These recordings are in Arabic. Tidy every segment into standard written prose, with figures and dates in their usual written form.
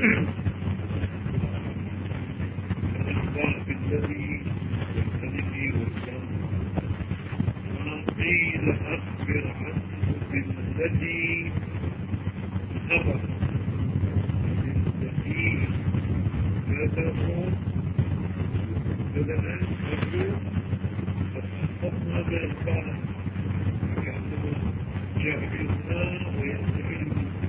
الإخبار بالذي والذي والذي ما قيل أخبر عنه بالذي خبر بالذي كتبه بدنا نقول فتصفنا بالإخبار يعتبر جاهلنا ويعتبر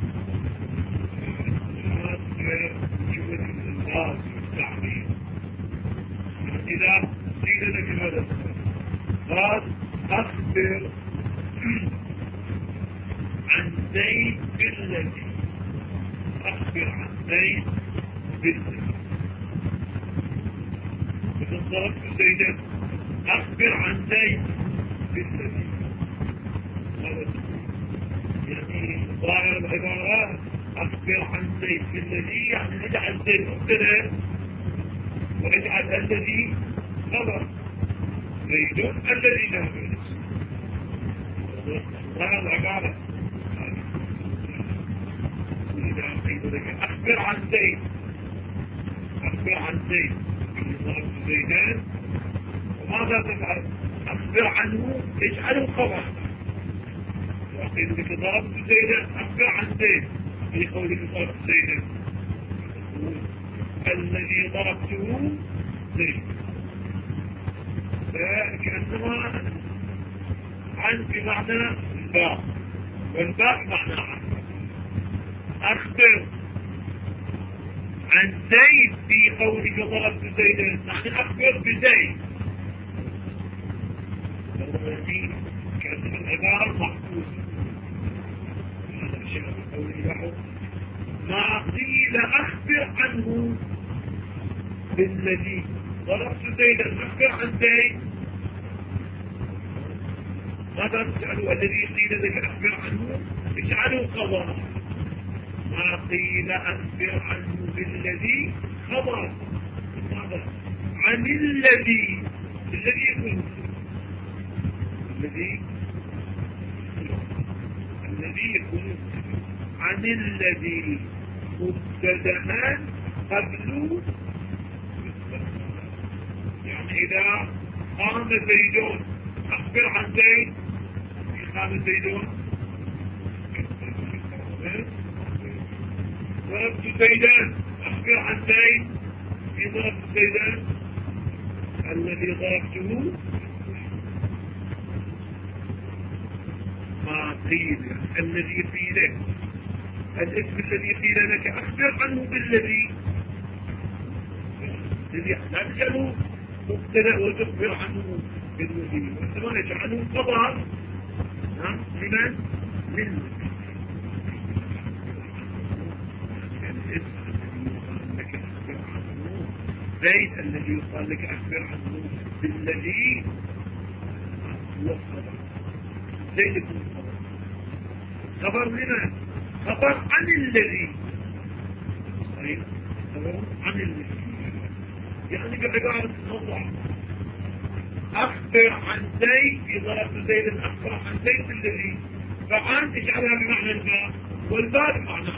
جملة الإنقاذ والتعبير. إذا قيل لك هذا قال أخبر عن زيد بالذي، أخبر عن زيد بالذي. مثل ضربت زيدا أخبر عن زيد بالذي. يعني ظاهر العبارة أخبر عن زيد بالذي، يعني اجعل زيد مبتدأ واجعل الذي خبر. زيد الذي لا بأس. ظاهر العبارة إذا قيل لك أخبر عن زيد، أخبر عن زيد ضربت زيدان، وماذا تفعل؟ أخبر عنه اجعله خبر. وقيل لك ضربت زيدا أخبر عن زيد في قولك ضربت زيدا، الذي ضربته زيد، فكأنما عن بمعنى الباء، والباء معنى عن. أخبر عن زيد في قولك ضربت زيدا، يعني أخبر بزيد، كأن العبارة محفوظة. ما قيل أخبر عنه بالذي ضربت زيدا، أخبر عن زيد، ماذا تجعله؟ الذي قيل لك أخبر عنه اجعله خبر. ما قيل أخبر عنه بالذي خبر. ماذا؟ عن الذي يكون الذي يكون عن الذي مبتدأ قبل. يعني إذا قام زيدون أخبر عن زيد، قام زيدون ضربت زيدان أخبر عن زيد، في ضربت زيدان الذي ضربته. ما قيل الذي قيل، الاسم الذي قيل لك أخبر عنه بالذي، الذي لا تجعله مبتدأ وتخبر عنه بالذي، وإنما نجعله خبر. لمن؟ الاسم الذي يقال لك أخبر عنه زيد، الذي يقال لك أخبر عنه بالذي هو الخبر. زيد يكون خبر لمن؟ خبر عن الذي. صحيح، خبر عن الذي، يعني بعبارة أوضح أخبر عن زيد في ضربت زيد، أخبر عن زيد الذي، فعن اجعلها بمعنى الباء، والباء بمعنى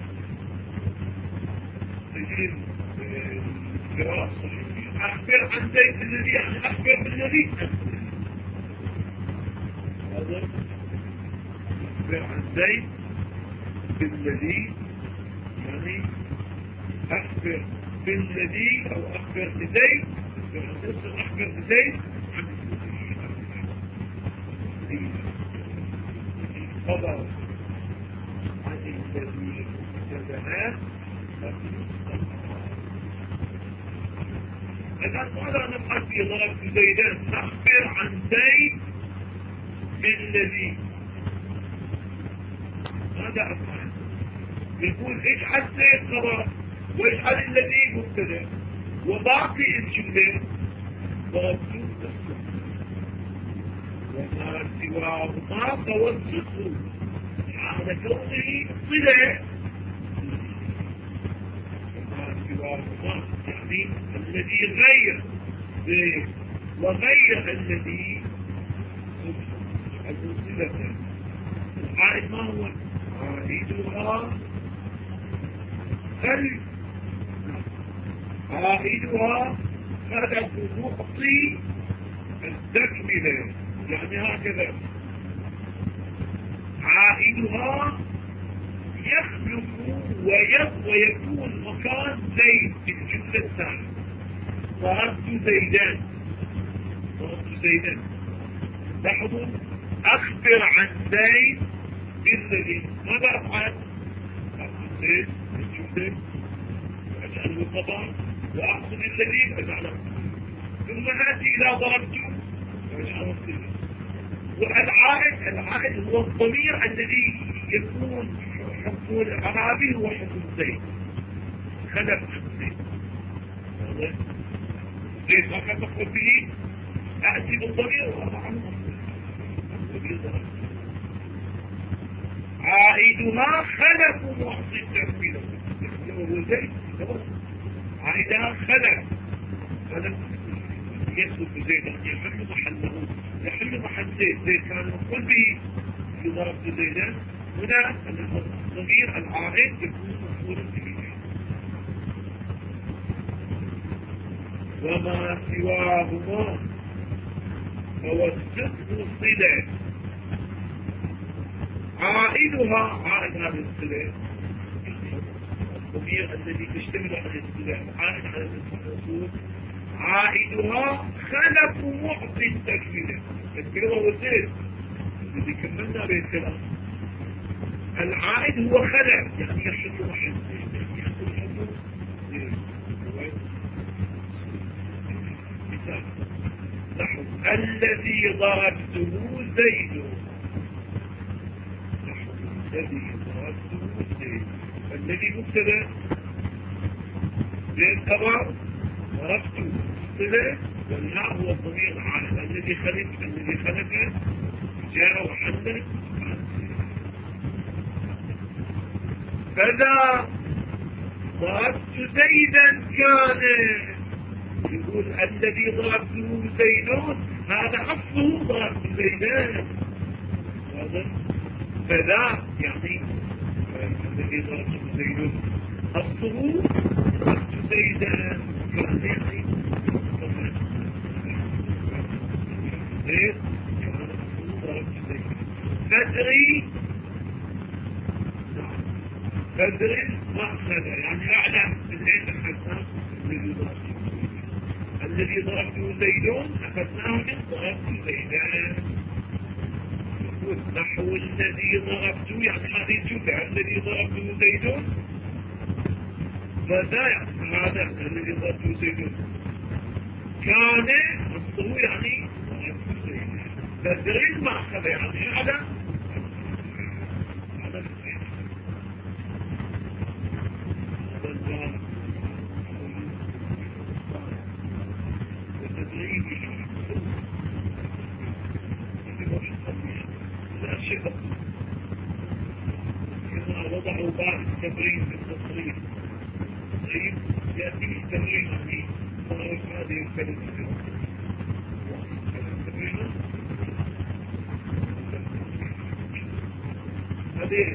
تجيب القراءة الصحيحة. أخبر عن زيد الذي يعني أخبر بالذي. أخبر عن زيد بالذي يعني أخبر بالذي، أو أخبر بزيد، أخبر بزيد عن خبر عن الذي ابتدأ. إذا ماذا نفعل في ضربت زيدان؟ أخبر عن زيد بالذي، ماذا أفعل؟ يقول اجعل زيد خبر واجعل الذي مبتدأ، وباقي الجملة ضربت وما سواهما فوسطه على كونه صلة. وما سواهما يعني الذي غير زيد وغير الذي صلة. العائد ما هو؟ عائدها عائدها خلف معطي التكملة، يعني هكذا عائدها يخلق ويكون مكان زيد في الجملة الثانية. ضربت زيدا لاحظوا أخبر عن زيد بالذي ماذا أفعل؟ أخذ زيد الجملة وأجعله الخبر وأخذ الذي أجعله، ثم آتي إلى ضربته وأجعله الصفة. والعائد هو الضمير الذي يكون حكم الأعرابي هو حكم زيد، خلف عن زيد. زيد ما كان مفعول به، أأتي بالضمير وأضع عنه عائدها خلف معطي التكميل، وهو زيد عائدها خلف يسلك زيدا يحل محل زيد كان مفعول به في ضربت زيدا. هنا الضمير العائد يكون مفعولا به. وما سواهما هو الصدق صلة. عائد هذه الصلة الضمير الذي تشتمل على الصلة عائد على الرسول، عائدها خلف معطي التكملة. التكملة هو زيد الذي كملنا به الكلام. العائد هو خلف يعني يحل محل زيد، يحل محل زيد. مثال نحو الذي ضربته زيد. الذي ضربته زيد، الذي مبتدا زيد خبر، ضربته صلة، والهاء هو الضمير العائد الذي خلف جاء وحل. فذا ضربت زيدا كان، يقول الذي ضربته زيد هذا أصله ضربت زيدان. فذا يعني الذي ضربته زيد أصله ضربت زيدان كان، يعني زيد كان أصله ضربت زيدان. بدر مأخذ يعني أعلى من عند الحسن الذي ضربته زيدون أخذناه من ضربت زيدان. نحو الذي ضربته يعني هذه الجملة الذي ضربته زيدون، فذا يعني هذا الذي ضربته زيدون كان أصله يعني ضربته زيدان. بدر مأخذ يعني أعلى إذا وضعوا بعض التمرين في التصريف طيب يأتي التمرين في صنعوا هذه الكلمة هذه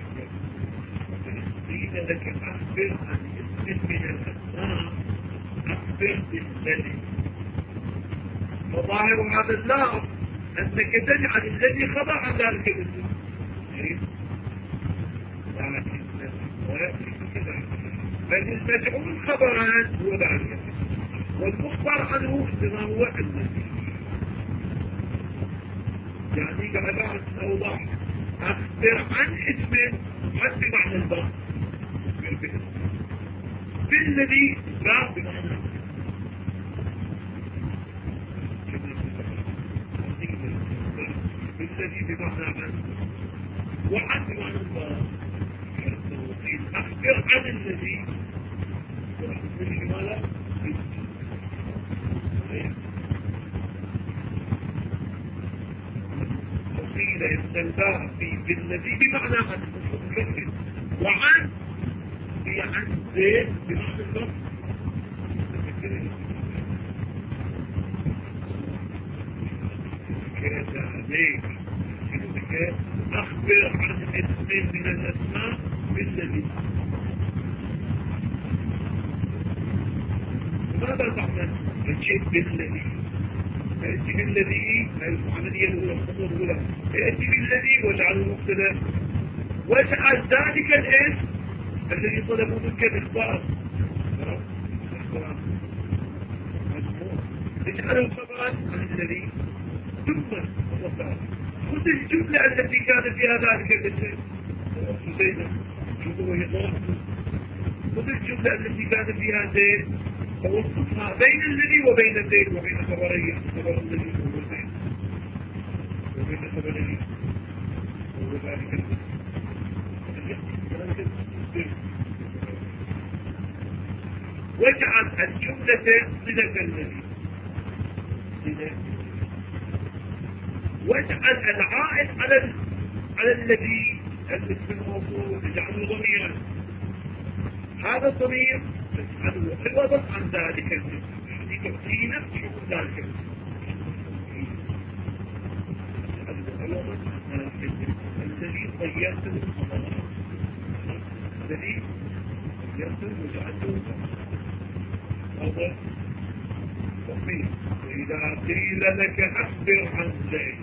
قيل لك أخبر عن اسم من الأسماء، أخبر بالذي. فظاهر هذا اللفظ أنك تجعل الذي خبر عن ذلك الاسم، بل المجعول خبرا هو ذلك، والمخبر عنه إنما هو الذي. يعني كما أوضح أخبر عن اسم حد بمعنى البعض بالذي لا بمعنى بالذي بمعنى عن وعن بمعنى البعض. أخبر عن الذي لماذا؟ وقيل إن الباء بالذي بمعنى عن مكمل، وعن في عن زيد بمعنى الباء. أخبر عن اسم من الأسماء بالذي. ماذا تعمل؟ جئت بالذي، فأتي بالذي العملية الأولى الخطوة الأولى، فأتي بالذي واجعله مبتدا، واجعل ذلك الاسم الذي طلبوا منك الإخبار اجعله خبرا عن الذي، ثم خذ الجملة التي كان فيها ذلك الاسم زيدا، شوفوا هي ضربته، خذ الجملة التي كان فيها زيد فوصفها بين الذي وبين زيد وبين خبريه، خبر الذي هو زيد وبين خبريه وهو ذلك واجعل الجملة صلة الذي، واجعل العائد على الذي الاسم الموصول اجعله ضميرا، هذا الضمير اجعله عوضا عن ذلك الاسم، يعني تبقينا شغل ذلك الاسم عوضا عن ذلك الاسم الذي غيرته الذي غيرته وجعلته هذا تقييم. وإذا قيل لك أخبر عن زيد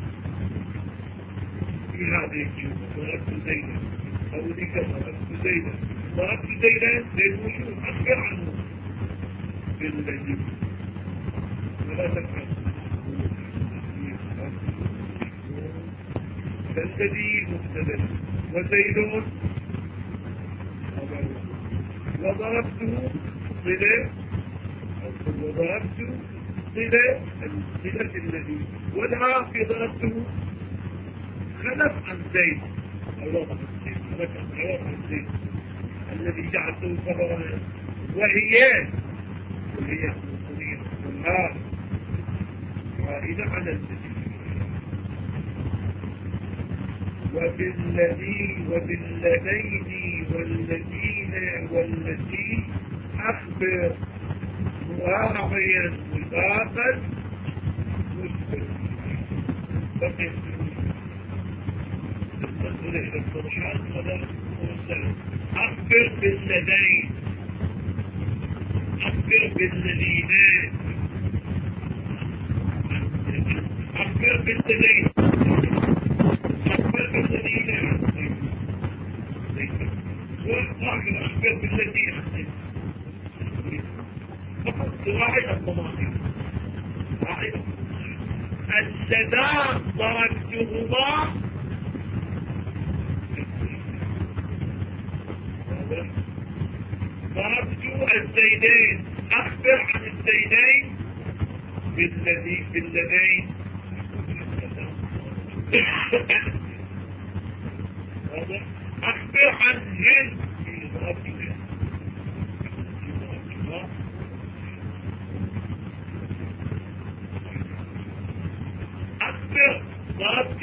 في هذه الجملة ضربت زيدا أو لك ضربت زيدا، ضربت زيدا زيد موجود أخبر عنه بالذي ولا تفعل فالذي مبتدأ وزيد وضربته صلة وضربت صلة الذي والها في ضربته خلف عن زيد أو وضع زيد خلف عن زيد الذي جعلته خبرا، وهي والها قائدة على الذي وبالذي وبالذين والذين والتي أخبر مراعيا وفاقا بقي تدخل إلى الصرحات خبر مرسل، أخبر بالذين أخبر بالذين أخبر بالذين أخبر بالذين وأخبر بالذين فقط واحد الضمائر اللذان ضربتهما ضربت الزيدين، أخبر عن الزيدين بالذين أخبر عن هن أخبر ضربت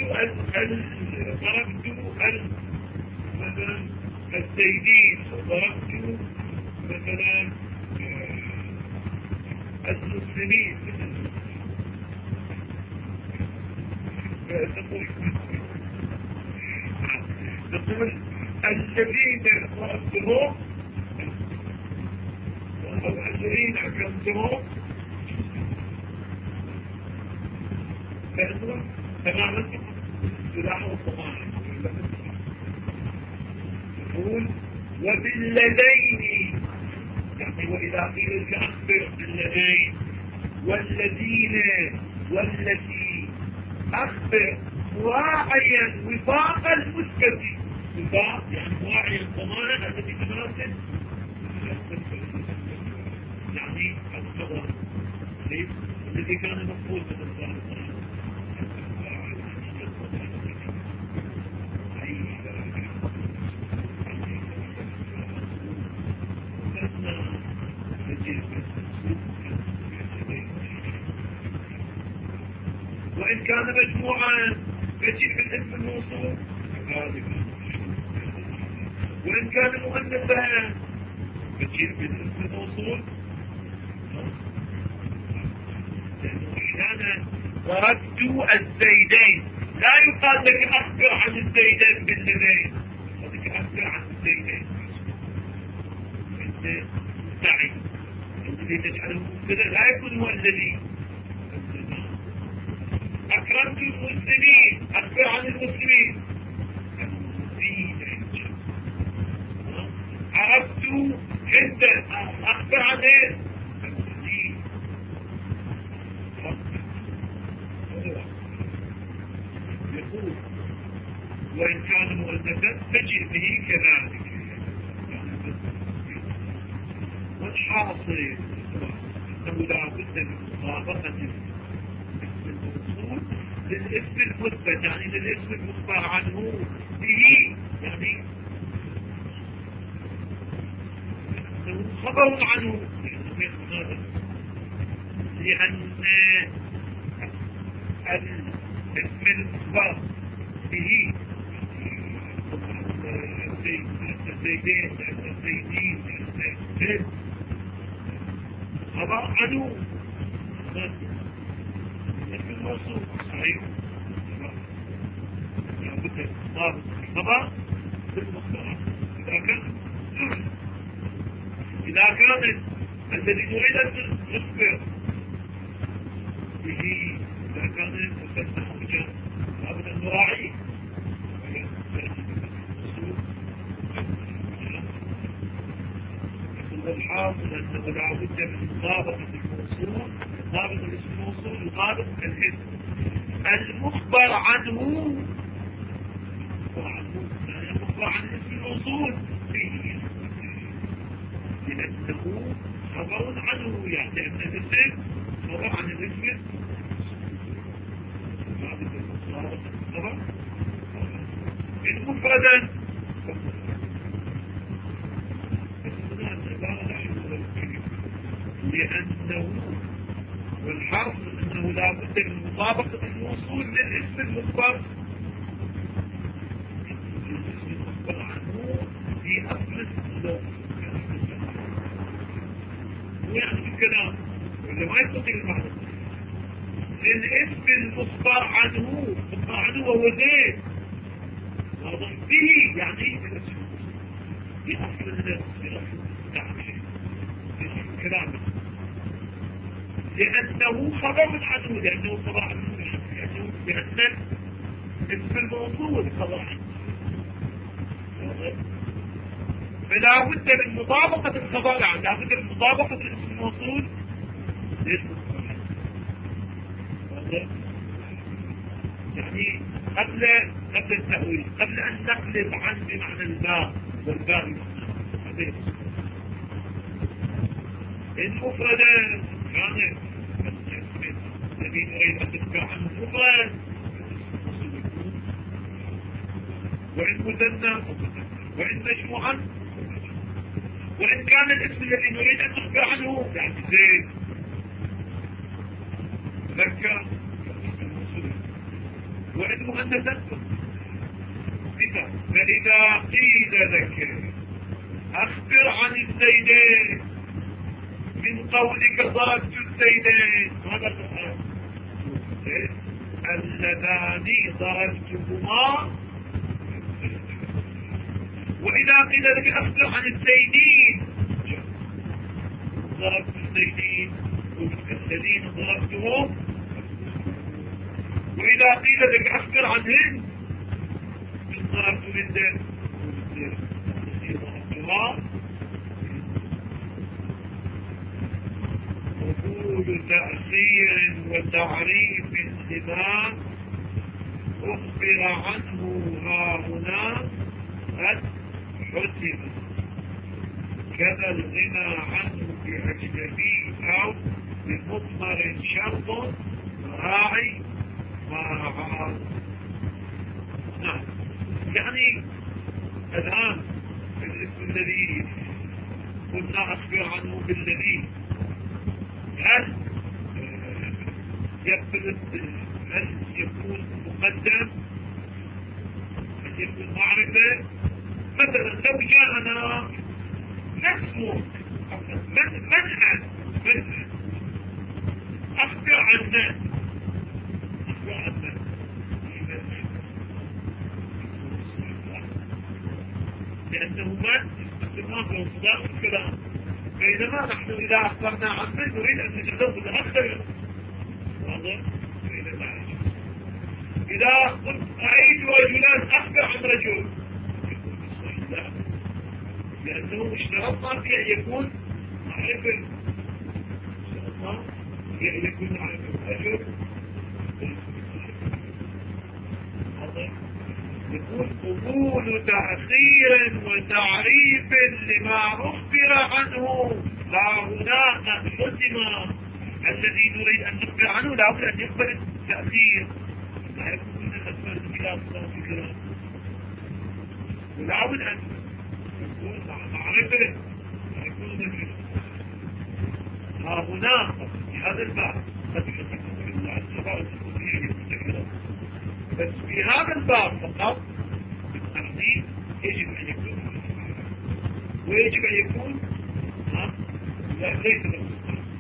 مثلا الزيدين، ضربت مثلا المسلمين نقول الذين ضربتهم أو الذين حكمتهم فإنهم تماما سلاح الضمائر. يقول وبالذين يعني وإذا قيل لك أخبر بالذين والذين والتي أخبر مراعيا وفاق المسكت، وفاق يعني مراعيا الضمائر التي تناسب يعني الخبر الذي كان مفروض من الضمائر وإن كان مجموعا يجيء بالاسم الموصول، وإن كان مؤنثا يجيء بالاسم الموصول، لأنه أحيانا ضربت الزيدين لا يقال لك أخبر عن الزيدين بالذين، لك أخبر عن الزيدين انت سعي الذي تجعله مبتدا لا يكون هو الذي. أكرمت المسلمين أخبر عن المسلمين. عرفت هندا أخبر عن هند. يقول وإن كان مؤنثا تجد به كذلك. والحاصل أنه لا بد من مطابقة الاسم الموصول للاسم المثبت، يعني للاسم المخبر عنه به، يعني أنه خبر عنه، لأن الاسم المخبر به الزيدين خبر عنه اسم الموصول صحيح. لابد ضابط الخبر بالمخبر. إذا كان الذي نريد أن نخبر به إذا كان مفتح حجة لابد أن نراعيه. والحاصل أنه لا بد من مطابقة الموصول، مطابقة الاسم الموصول يطابق الاسم المخبر عنه، يعني المخبر عن اسم الموصول به، لأنه خبر عنه، يعني أن الاسم خبر عن الاسم. مطابقة الخبر المفردا لأنه والحرف أنه لا بد من مطابقة الموصول للاسم المخبر، الاسم المخبر عنه في أصل اللغة. ويعني الكلام ولا ما يستطيع المعنى الاسم المخبر عنه وهو زيد واضح به، يعني في أصل التعبير الكلام، لأنه خبر عنه، لأنه خبر عنه، لأن اسم الموصول خبر عنه، فلا بد من مطابقة الخبر عنه، لا بد من مطابقة الاسم الموصول لاسم الخبر. يعني قبل التأويل، قبل أن نقلب عن بمعنى الباء والباء بمعنى المفردات كانت الذي نريد أن تتبع عن المفرد، وإن مثنى وإن مجموعا، وإن كان الاسم الذي نريد أن نخبر عنه يعني زيد مكة، وإن مؤنثا فإذا قيل لك أخبر عن الزيدين من قولك ضربت الزيدين، هذا القرآن اللذان ضربتهما. وإذا قيل لك أخبر عن الزيدين ضربت الزيدين الذين ضربتهم. وإذا قيل لك أخبر عن هند من ضربت هند التي ضربتها. وقول تأخير وتعريف لما أخبر عنه هاهنا قد حسب، كذا الغنى عنه بأجنبي أو بمضمر شرط راعي مع نعم. يعني الآن الاسم الذي كنا أخبر عنه بالذي هل يكون مقدم، هل يكون معرفة؟ مثلا لو جاءنا نسمه منعا أخبر عنا لأنه ما استمرار وصداق الكلام بينما نحن إذا أخبرنا عن من نريد أن نتدخل أكثر. واضح؟ إذا قلت أعيد رجلان أخبر عن رجل يكون بالصحيح لا، لأنه اشترطنا في أن يكون معرفة، اشترطنا في أن يكون معرفة الرجل. يكون قبول تأخير وتعريف لما أخبر عنه. لا هناك حسم الذي نريد أن نخبر عنه لا بد أن يقبل التأخير، لا يكون من الأسباب بلا صلاة الكلام، ولا بد أن يكون معرفة، لا يكون ذكر. ها هنا في هذا الباب قد يحسن الله الصلاة الكلام، بس في هذا الباب فقط التحديد يجب أن يكون، ويجب أن يكون ليس له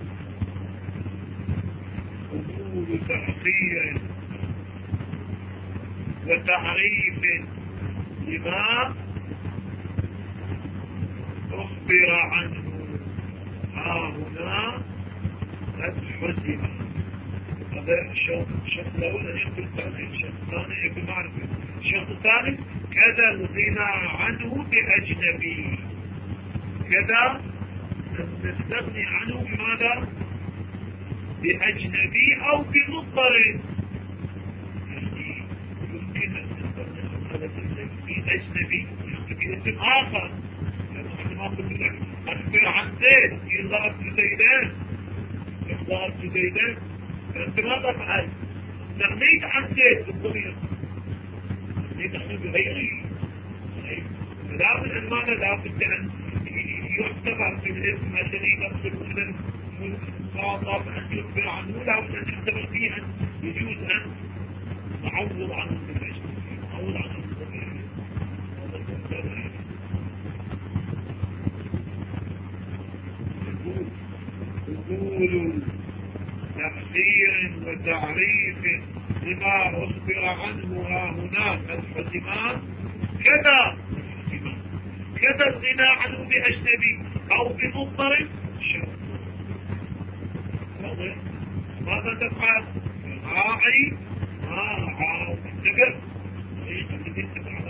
قبول تأخير وتعريف لما أخبر عنه. ها هنا قد حسم. هذا الشرط الأول أن يكون التأخير، الشرط الثاني أن يكون معرفة، الشرط الثالث كذا الغنى عنه بأجنبي، كذا نستغني عنه بماذا؟ بأجنبي أو بمضطر. يعني يمكن أن نستغني عن هذا بأجنبي باسم آخر، لأنه ما قلت لك أخبر عن زيد إن ضربت زيدان، إن ضربت زيدان، فأنت ماذا فعلت؟ استغنيت عن زيد بالضمير، استغنيت عنه بغيره. فلا بد أن ماذا؟ لا بد أن يعتبر في الاسم الذي نقصد من المخاطب أن يخبر عنه، لا بد أن يعتبر فيه أن يجوز أن نعوض عنه بالأجنبي، نعوض عنه بالضمير. قبول تأخير وتعريف لما أخبر عنه ها هنا الحسمان كذا الغنى عنه بأجنبي أو بمضطرب شرط. ماذا تفعل؟ راعي تقر طريقة التي تفعل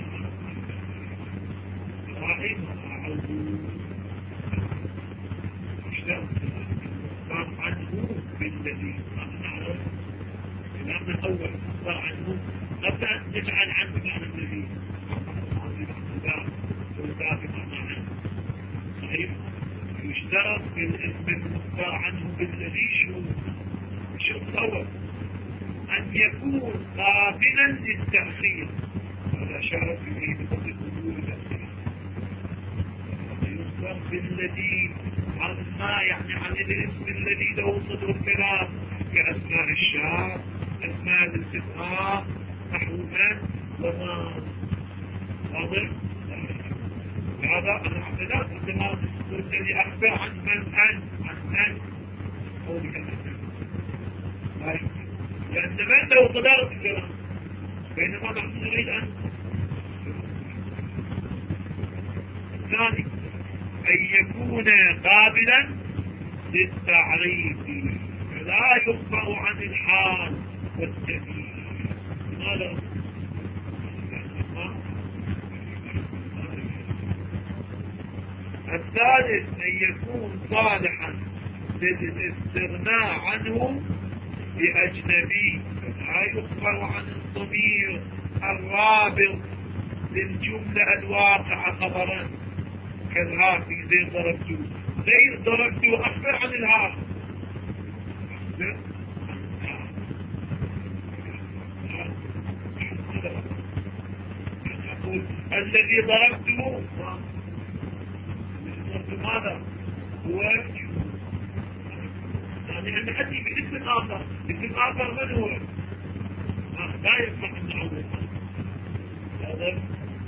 راعي اشتغل صار عنه بالذي نعرف الأمر الأول صار عنه قبل أن نجعل عنه معنى الذي صحيح. يشترط بالاسم المختار عنه بالذي شو الأول أن يكون قابلا للتأخير، هذا شرط فيه بقدر قبول التأخير. يشترط بالذي عن ما يعني عن الاسم الذي له صدر الكلام كأسماء الشعر، أسماء الاستفهام، نحو من وما. واضح؟ هذا أنا أعتقد عندما قلت لي أخبر عن من هو بكلمة لأن من له صدارة الكلام، بينما نحن نريد أن الثاني أن يكون قابلا للتعريف، فلا يخبر عن الحال والتمييز. لماذا؟ الثالث أن يكون صالحا للاستغناء عنه بأجنبي، فلا يخبر عن الضمير الرابط للجملة الواقعة خبرا كالها في زيد ضربته، زيد ضربته أخبر عن الها، أقول الذي ضربته ماذا هو يعني أن أتي باسم آخر، اسم آخر من هو؟ لا يصح أن نعوض هذا،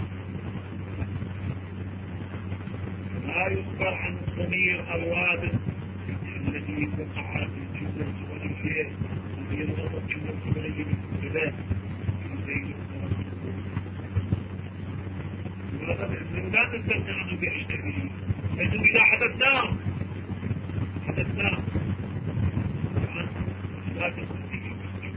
لا يخبر عن الضمير الرابط الذي وقع في الجملة الخبرية الذي يضبط الجملة الخبرية بالكتابات لا تستغنى عنه بأجنبي، لأنه إذا حدثناه المستثنى لا تستطيع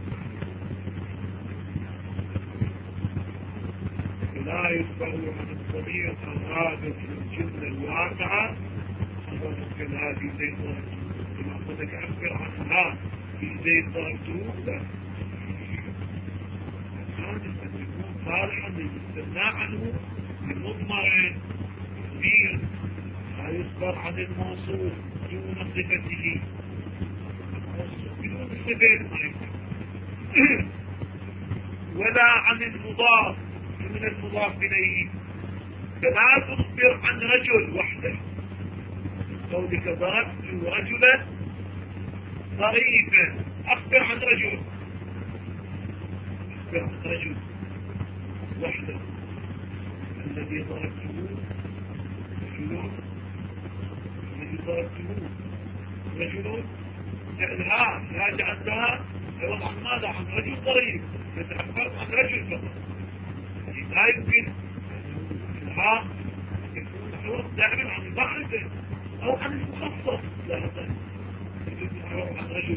لا يخبر عن الضمير الرابط في الجملة الواقعة خبر كذا زيد ضربته كما قلت أعبر عنها في زيد ضربته لا الثالث أن يكون صالحا للاستثناء عنه بمضمر ضمير لا يخبر عن الموصوف دون صفته بدون الصفة ولا عن المضاف من المضاف إليه فلا تخبر عن رجل وحده قولك ضربت رجلا ظريفا أخبر عن رجل أخبر عن رجل وحده الذي ضربته رجل الذي ضربته رجل لا جعلتها عوض عن ماذا عن رجل ظريف فتعبرت عن رجل فقط لا يمكن الها يكون عوض دائما عن البعض او عن المخصص لا يمكن عوض عن رجل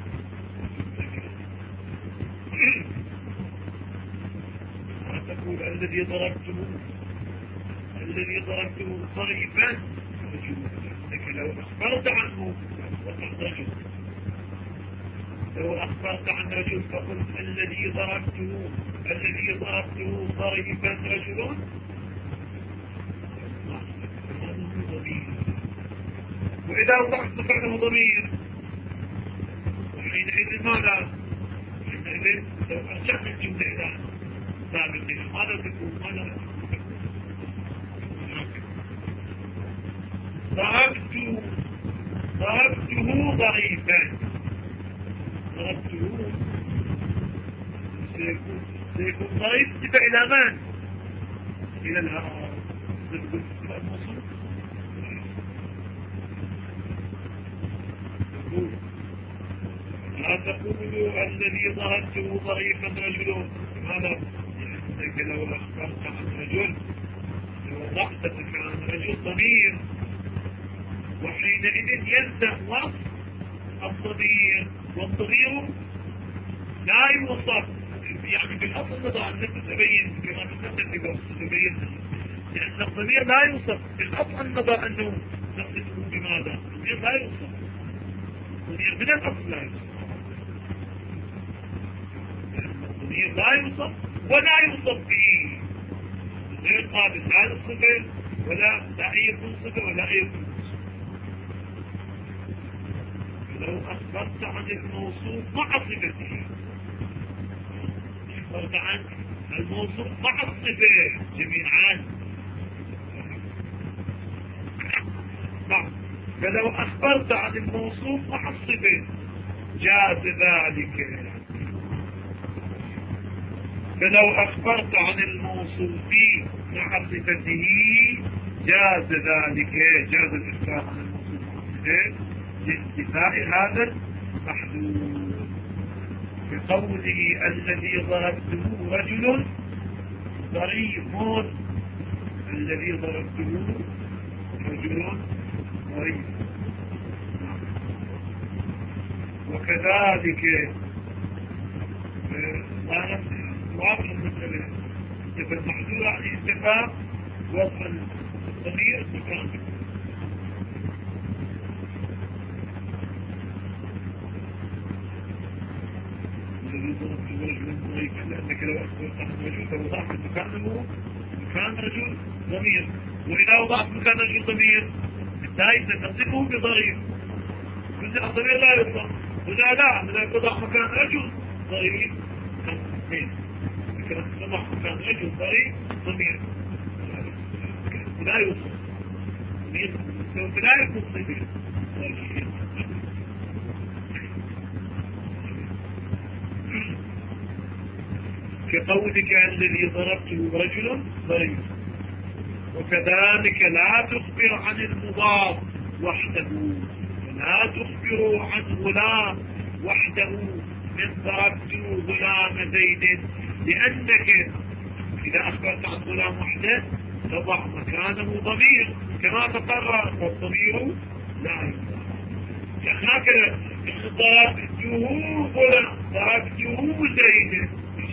تقول الذي ضربته ظريفا لك لو اخبرت عنه وقت رجل لو أخبرت عن رجل فقلت الذي ضربته ضريفا رجل ضمير وإذا وضعت مكانه ضمير وحينئذ ماذا؟ حينئذ لو أرجعنا الجملة إلى سابقها ماذا تكون؟ ضربته ضريفا ضربته سيكون ضريف صفة إلى من؟ إلى الهواء الموصول لا تقولوا الذي ضربته ضريفا رجل هذا لأنك لو أخبرت عن رجل لو وضعت مكان رجل ضمير وحينئذ يلزم وصف الضمير والضمير لا يوصف يعني بالأصل نضع أن تتبين كما تقدم في بوصف تبين لأن الضمير لا يوصف بالأصل نضع أنه نصفه بماذا الضمير لا يوصف الضمير من الأصل لا يوصف لأن الضمير لا يوصف ولا يوصف به غير قابل لا للصفة ولا يكون صفة ولا يكون لو أخبرت عن الموصوف مع صفته أخبرت عن الموصوف مع الصفة جميعا نعم فلو أخبرت عن الموصوف مع الصفة جاز ذلك فلو أخبرت عن الموصوف مع صفته جاز ذلك جاز الإخبار عن الموصوف مع الصفة لانتفاء هذا المحدود بقوله الذي ضربته رجل ضريف الذي ضربته رجل ضريف وكذلك واضح المسألة انتفاء المحدود عن انتفاء وضع الضمير مكان لأنك لو أخبرت عن رجل فوضعت مكانه مكان رجل ضمير وإذا وضعت مكان رجل ضمير بالتالي تصفه بضريف كل الضمير لا يطلق وإذا لا إذا وضع مكان رجل ضريف لكن وضع مكان رجل ضريف ضمير لا يوصل سوف لا يكون ضمير كقولك الذي ضربته رجل ضريف وكذلك لا تخبر عن المضاف وحده ولا تخبر عن غلام وحده من ضربت غلام زيد لأنك إذا أخبرت عن غلام وحده تضع مكانه ضمير كما تقرر والضمير لا يوضع هكذا ضربته زيد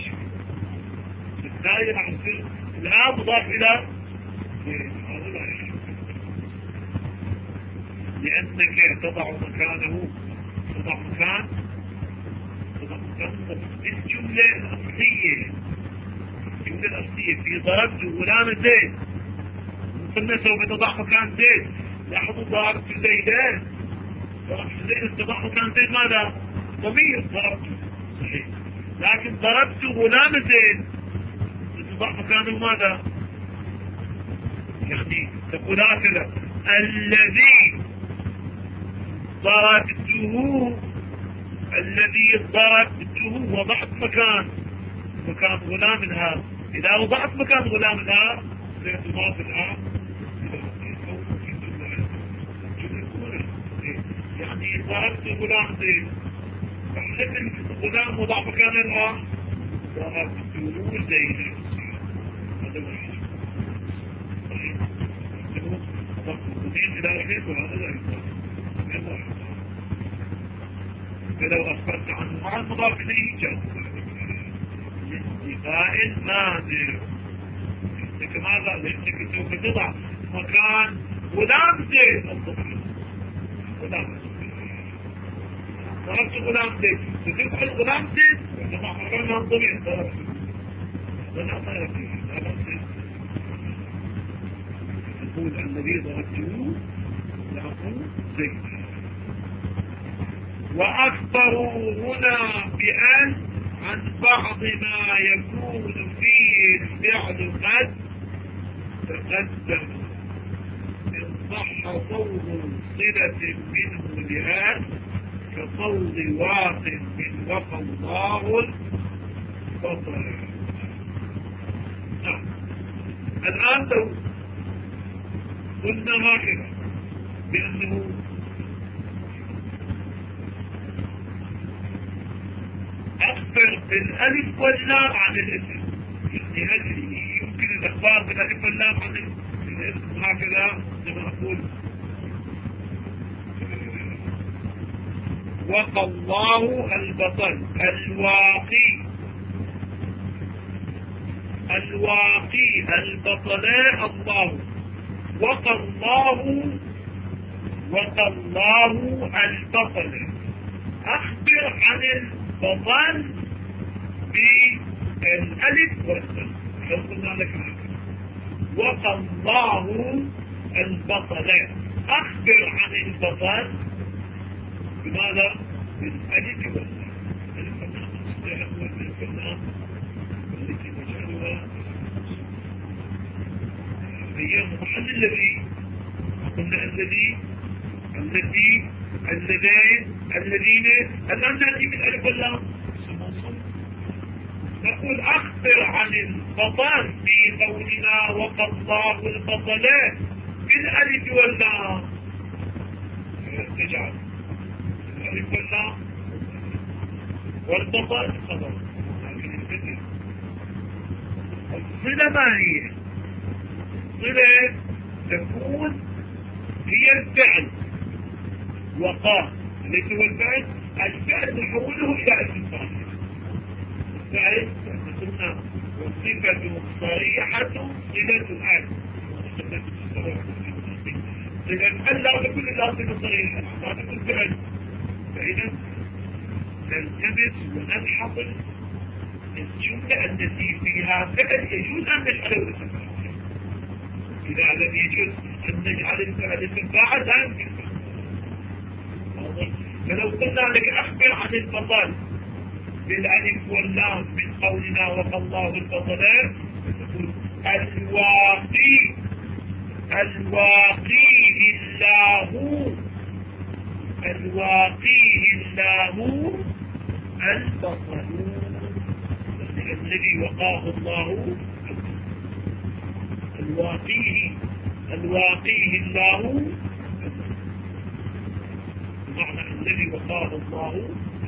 الثاني راح يصير الآن مضاف إلى هذا لا يشوف لأنك تضع مكانه الجملة الأصلية في ضربت غلام زيد قلنا سوف تضع مكان زيد. لاحظوا ضربت زيدان تضع مكان زيد ماذا؟ ضمير ضربت صحيح، لكن ضربت غلام زيد تضع مكانه ماذا؟ يعني تقول هكذا الذي ضربته وضعت مكان غلام الها. إذا وضعت مكان غلام الها سيتضاف الها يعني ضربت غلام زيد فحلت الغلام وضع مكان الها ضربته زيد. هذا هو صحيح ضغط الضمير إلى غير وهذا لا يضاف. فلو أخبرت عنه مع المضاف إليه جاز لانتفاء المانع. لأنك ماذا؟ لأنك سوف تضع مكان غلام زيد الضمير ضربت غلام زيد ستفعل غلام زيد وتضع مكانها الضمير ضربته يقول الذي ضربته له زيد. وأخبروا هنا بأن عن بعض ما يكون فيه الفعل قد تقدم إن صح قول صلة منه لآن كقول واق من وقى الله البطل. الآن لو قلنا هكذا بأنه أخبر بالألف واللام عن الاسم، يعني يمكن الإخبار بالألف واللام عن الاسم هكذا لما أقول وقى الله البطل الواقي البطلاء الله وقى الله البطل. أخبر عن البطل بالألف واللام. قلنا لك وقى الله البطل. أخبر عن البطل بماذا؟ بالألف واللام. الألف واللام التي نجعلها هي محل الذي قلنا الذين الآن نأتي بالألف واللام نقول أخبر عن البطل في قولنا وقى الله البطل بالألف واللام. تجعل الألف واللام والبطل خبر، لكن الكثير الصلة ما هي؟ الصلة تكون هي الفعل وقى ليس هو الفعل نحوله إلى اسم ثاني. الفعل قلنا والصفة صريحة صلة الآن لأن لا تكون إلا صفة صريحة لا تكون فعل. فإذا نلتمس وننحصر الجملة التي فيها فعل يجوز أن نجعله اسم فاعل. إذا لم يجوز أن نجعل الفعل اسم فاعل لا يمكن. فلو قلنا لك أخبر عن البطل بالألف واللام من قولنا وقى الله البطل الواقيه الله البطل الذي وقاه الله الواقيه الله بمعنى الذي وقاه الله.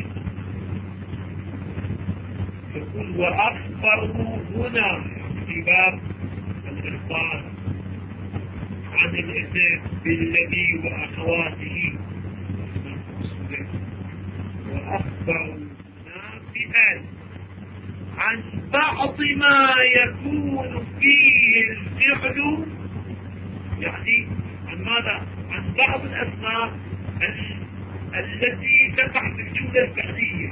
يقول وأخبروا هنا في باب الإخبار عن الاسم بالذي وأخواته وأخبرنا بأن عن بعض ما يكون فيه الفعل، يعني عن ماذا؟ عن بعض الأسماء التي تقع في الجملة الفعلية،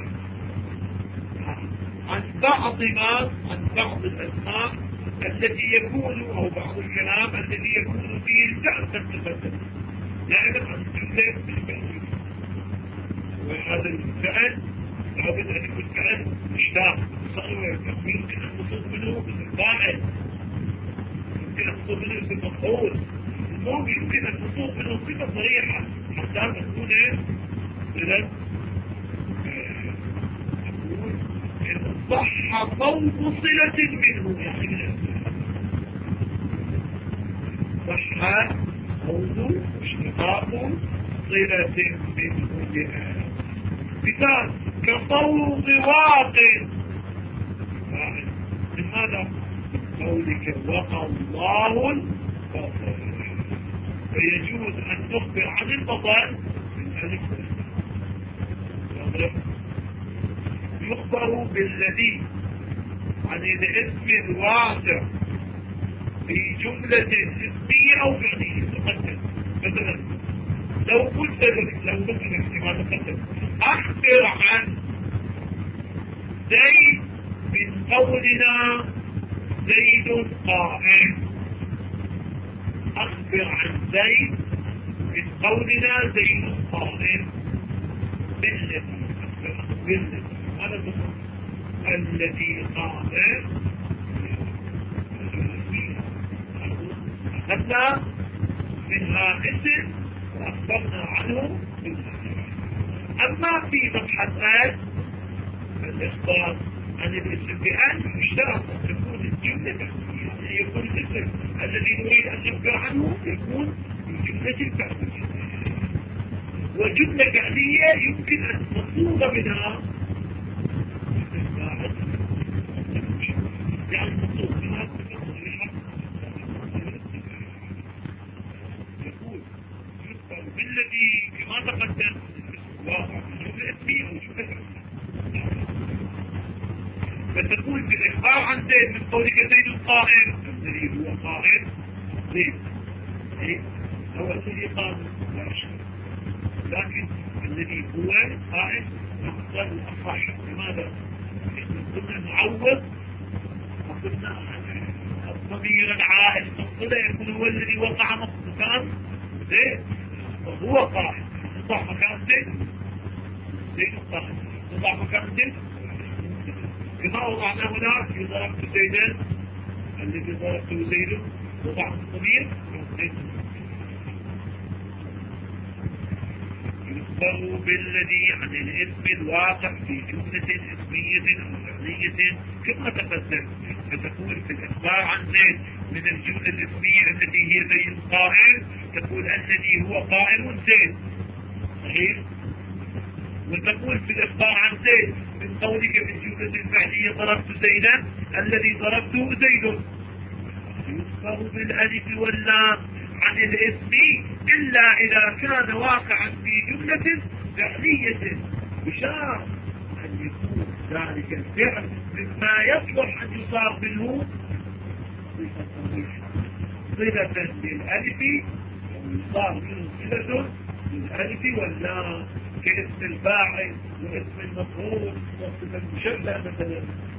عن بعض الأسماء التي يكون، أو بعض الكلام الذي يكون فيه الفعل تقدم، يعني عن الجملة الفعلية. وهذا الفعل لابد أن يكون فعل مشتاق صغير، يمكن أن نصب منه بالفاعل، يمكن أن نصب منه بالمفعول، يمكن أن نصب منه صفة صريحة حتى نكون إذا نقول إن صح فوق صلة منه، يعني من الأسماء صح فوق اشتقاق صلة منه لها. مثال كفوض واقع، من ماذا؟ قولك وقى الله البطل، فيجوز أن نخبر عن البطل من ألف يخبر بالذي عن الاسم الواقع في جملة اسمية أو فعلية تقدم. مثلا لو قلت لك، لو مثلا كما تقدم أخبر عن زيد من قولنا زيد قائم، أخبر عن زيد من قولنا زيد قائم بالذي، هذا الذي قائم أخذنا منها اسم وأخبرنا عنه بالذي. أما في مبحثات الإخبار عن الاسم بأن يشترط أن تكون الجملة فعلية، يعني يكون الاسم الذي نريد أن نخبر عنه يكون الجملة فعلية، وجملة فعلية يمكن أن مطلوب منها يعني مطلوب منها يقول يخبر بالذي كما تقدم واقع في جملة اسمية أو جملة فعلية. فتقول في الإخبار عن زيد من قولك زيد قائم، الذي هو قائم زيد هو الذي قام لا أشكال، لكن الذي هو قائم أفضل أصح. لماذا؟ قلنا معوض، وقلنا الضمير العائد مقصده يكون هو الذي وقع مكان زيد وهو قائم، وضع مكان زيد قائم، وضع مكان زيد كما وضعنا هناك في ضربت زيدا الذي ضربته زيد، وضع الضمير زيد. يخبر بالذي عن الاسم الواقع في جملة اسمية أو فعلية كما تقدم، فتقول في الإخبار عن زيد من الجملة الاسمية التي هي زيد قائم، تقول الذي هو قائم زيد، صحيح؟ وتقول في الإخبار عن زيد من قولك في الجملة الفعلية ضربت زيدا الذي ضربته زيد. يخبر بالألف واللام عن الاسم إلا إذا كان واقعا في جملة فعلية، بشرط أن يكون ذلك الفعل مما يصلح أن يصار منه صلة للألف، أو يصار منه صلة للألف واللام، كاسم الفاعل واسم المفعول واسم المشبه مثلا.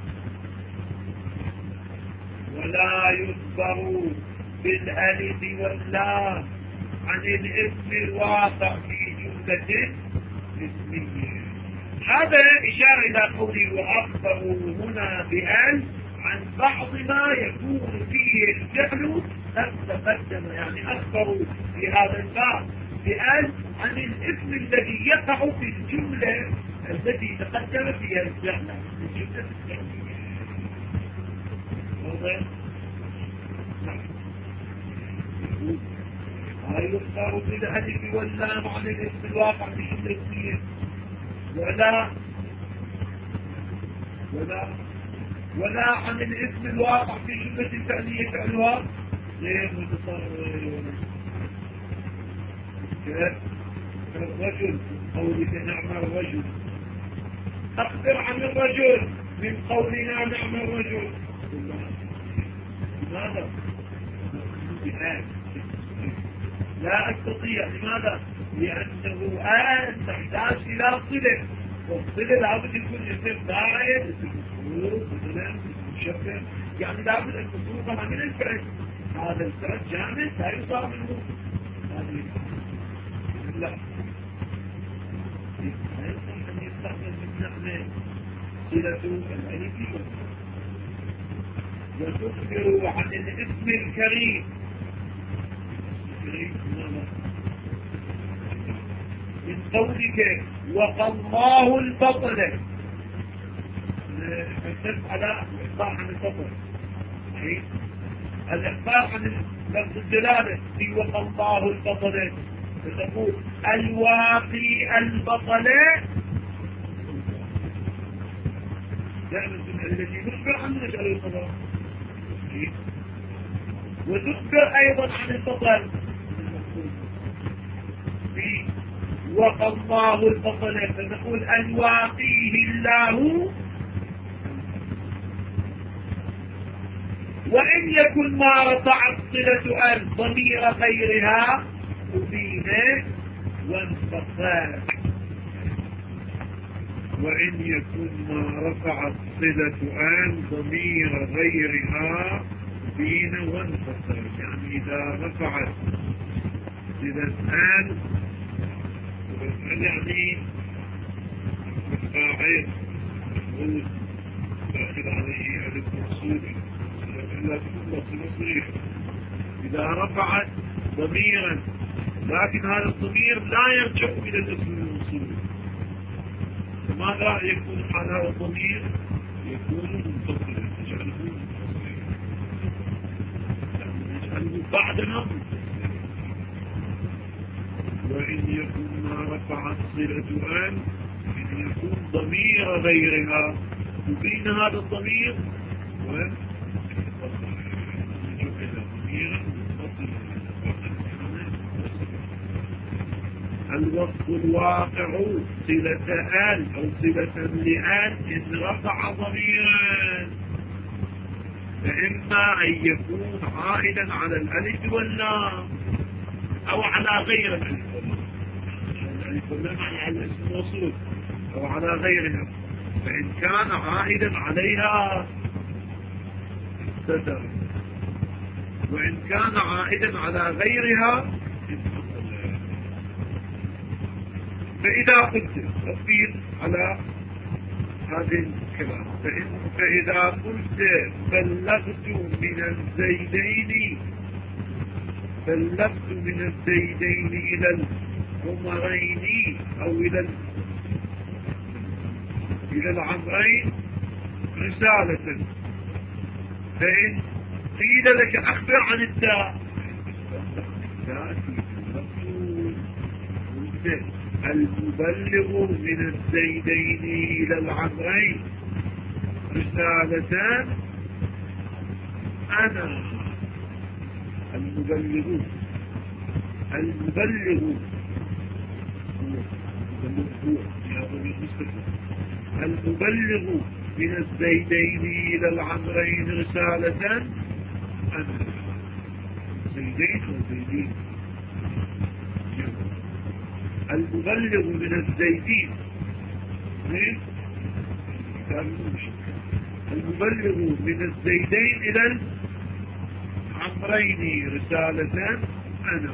ولا يخبر بالألف واللام عن الاسم الواقع في جملة اسمية. هذا إشارة إلى قوله وأخبروا هنا بأن عن بعض ما يكون فيه الفعل قد تقدم، يعني أخبروا في هذا الباب بأن عن الاسم الذي يقع في الجملة التي تقدم فيها الفعل، الجملة الفعلية. واضح؟ يختار بالألف واللام عن الاسم الواقع في جملة اسمية، ولا عن الاسم الواقع في جملة فعلية فعلها غير متصرف. كالرجل قولك نعم الرجل أخبر عن الرجل من قولنا نعم الرجل. لماذا؟ لا أستطيع. لماذا؟ لأنه آن تحتاج إلى صلة، والصلة لابد يكون اسم فاعل، اسم مفعول، مثلا مشبه، يعني لابد أن تصرفها من الفعل. هذا الفعل جامد لا يصاب منه. لا يصح أن يستخدم من نعمة صلة الألف وتخبر عن الاسم الكريم. من قولك وقضاه البطل، الإخبار على الإخبار عن البطل، الإخبار عن لفظ الجلالة في وقضاه البطل، فتقول الواقي البطل دائما الذي يخبر عن مسألة القضاء، وتخبر أيضا عن البطل في وقضاه البطل، فنقول الواقيه الله. وإن يكن ما رفعت صلة ضمير غيرها أبين وانفصل. وإن يكن ما رفعت صلة ضمير غيرها أبين وانفصل، يعني إذا رفعت صلة يعني الفاعل مفعول داخل عليه ألف منصوب إلا تكون صريحة. إذا رفعت ضميرا لكن هذا الضمير لا يرجع إلى الاسم الموصول، فماذا يكون حال هذا الضمير؟ يكون منفصلا، نجعله بعدنا. وإن يكن ما رفعت صلة أن يكون ضمير غيرها وبين هذا الضمير الوصف الواقع صلة آل أو صلة لآل إن رفع ضميرا، فإما أن يكون عائدا على الألف واللام أو على غير الألف واللام، يعني على الاسم الموصول أو على غيرها. فإن كان عائدا عليها استتر، وإن كان عائدا على غيرها انفصل. فإذا قلت أصير على هذا الكلام، فإذا قلت بلغت من الزيدين إلى العمرين أو إلى العمرين رسالة، فإن قيل لك أخبر عن التاء، المبلغ من الزيدين إلى العمرين رسالتان أنا. المبلغ من الزيدين إلى العمرين رسالة أنا. زيدين وزيدين. المبلغ من الزيدين إلى العمرين رسالة أنا.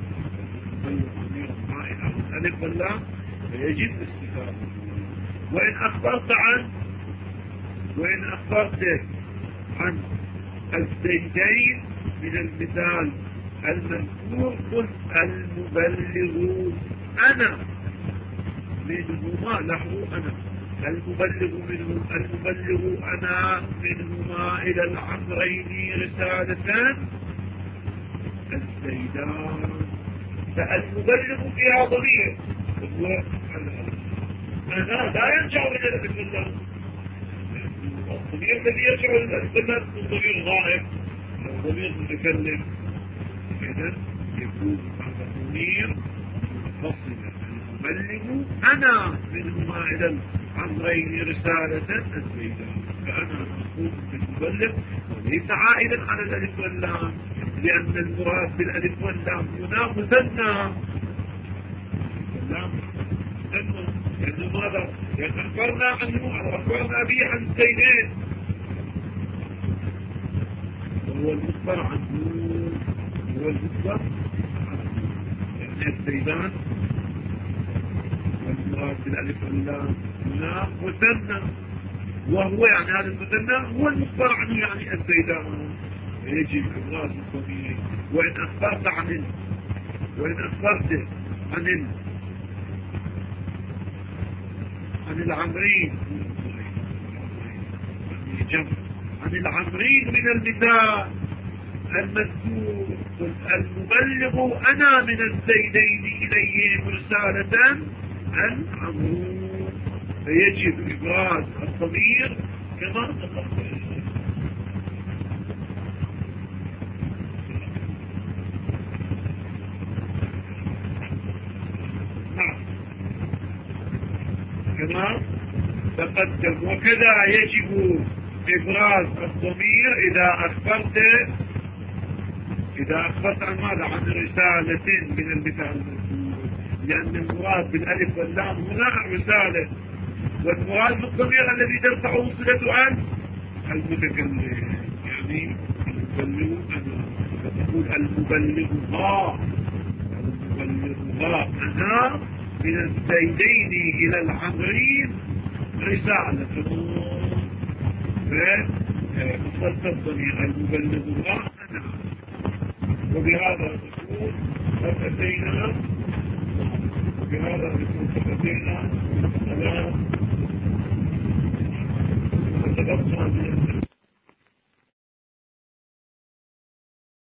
ألف واللام فيجب استفادة. وإن أخبرت عن الزيدين من المثال المذكور قلت المبلغ أنا منهما له أنا. المبلغ أنا منهما إلى العمرين رسالتان الزيدان. فالمبلغ فيها ضمير هو أنا لا يرجع إلى الألف واللام. الضمير الذي يرجع إلى الألف واللام ضمير غائب أو ضمير متكلم، إذن يكون هذا ضمير منفصل. أبلغ أنا منهما إلى العمرين رسالة الزيدان. فأنا أقول بالمبلغ وليس عائدا على الألف واللام، لأن المراد بالألف واللام هنا مثنى. لأنه ماذا؟ لأن أخبرنا عنه أخبرنا به عن الزيدين، وهو المخبر عنه، هو المخبر عنه. يعني الزيدان والمراد بالألف واللام هنا مثنى، وهو يعني هذا المثنى هو المخبر عنه، يعني الزيدان. يجب إبراز الضمير. وإن أخبرت عن العمرين، عن العمرين من المثال المذكور، المبلغ أنا من الزيدين إليهم رسالة العمرو، فيجب إبراز الضمير كما تقدم. كما تقدم. وكذا يجب إبراز الضمير إذا أخبرت عن ماذا؟ عن رسالة من المثال المذكور، لأن المراد بالألف واللام هنا الرسالة، والمراد بالضمير الذي ترفعه صلة عن المتكلم، يعني المبلغ أنا، فتقول المبلغ أنا من الزيدين إلى العمرين رسالة، فمصدر الضمير المبلغ أنا. وبهذا نقول قد أتينا على ما تبقى من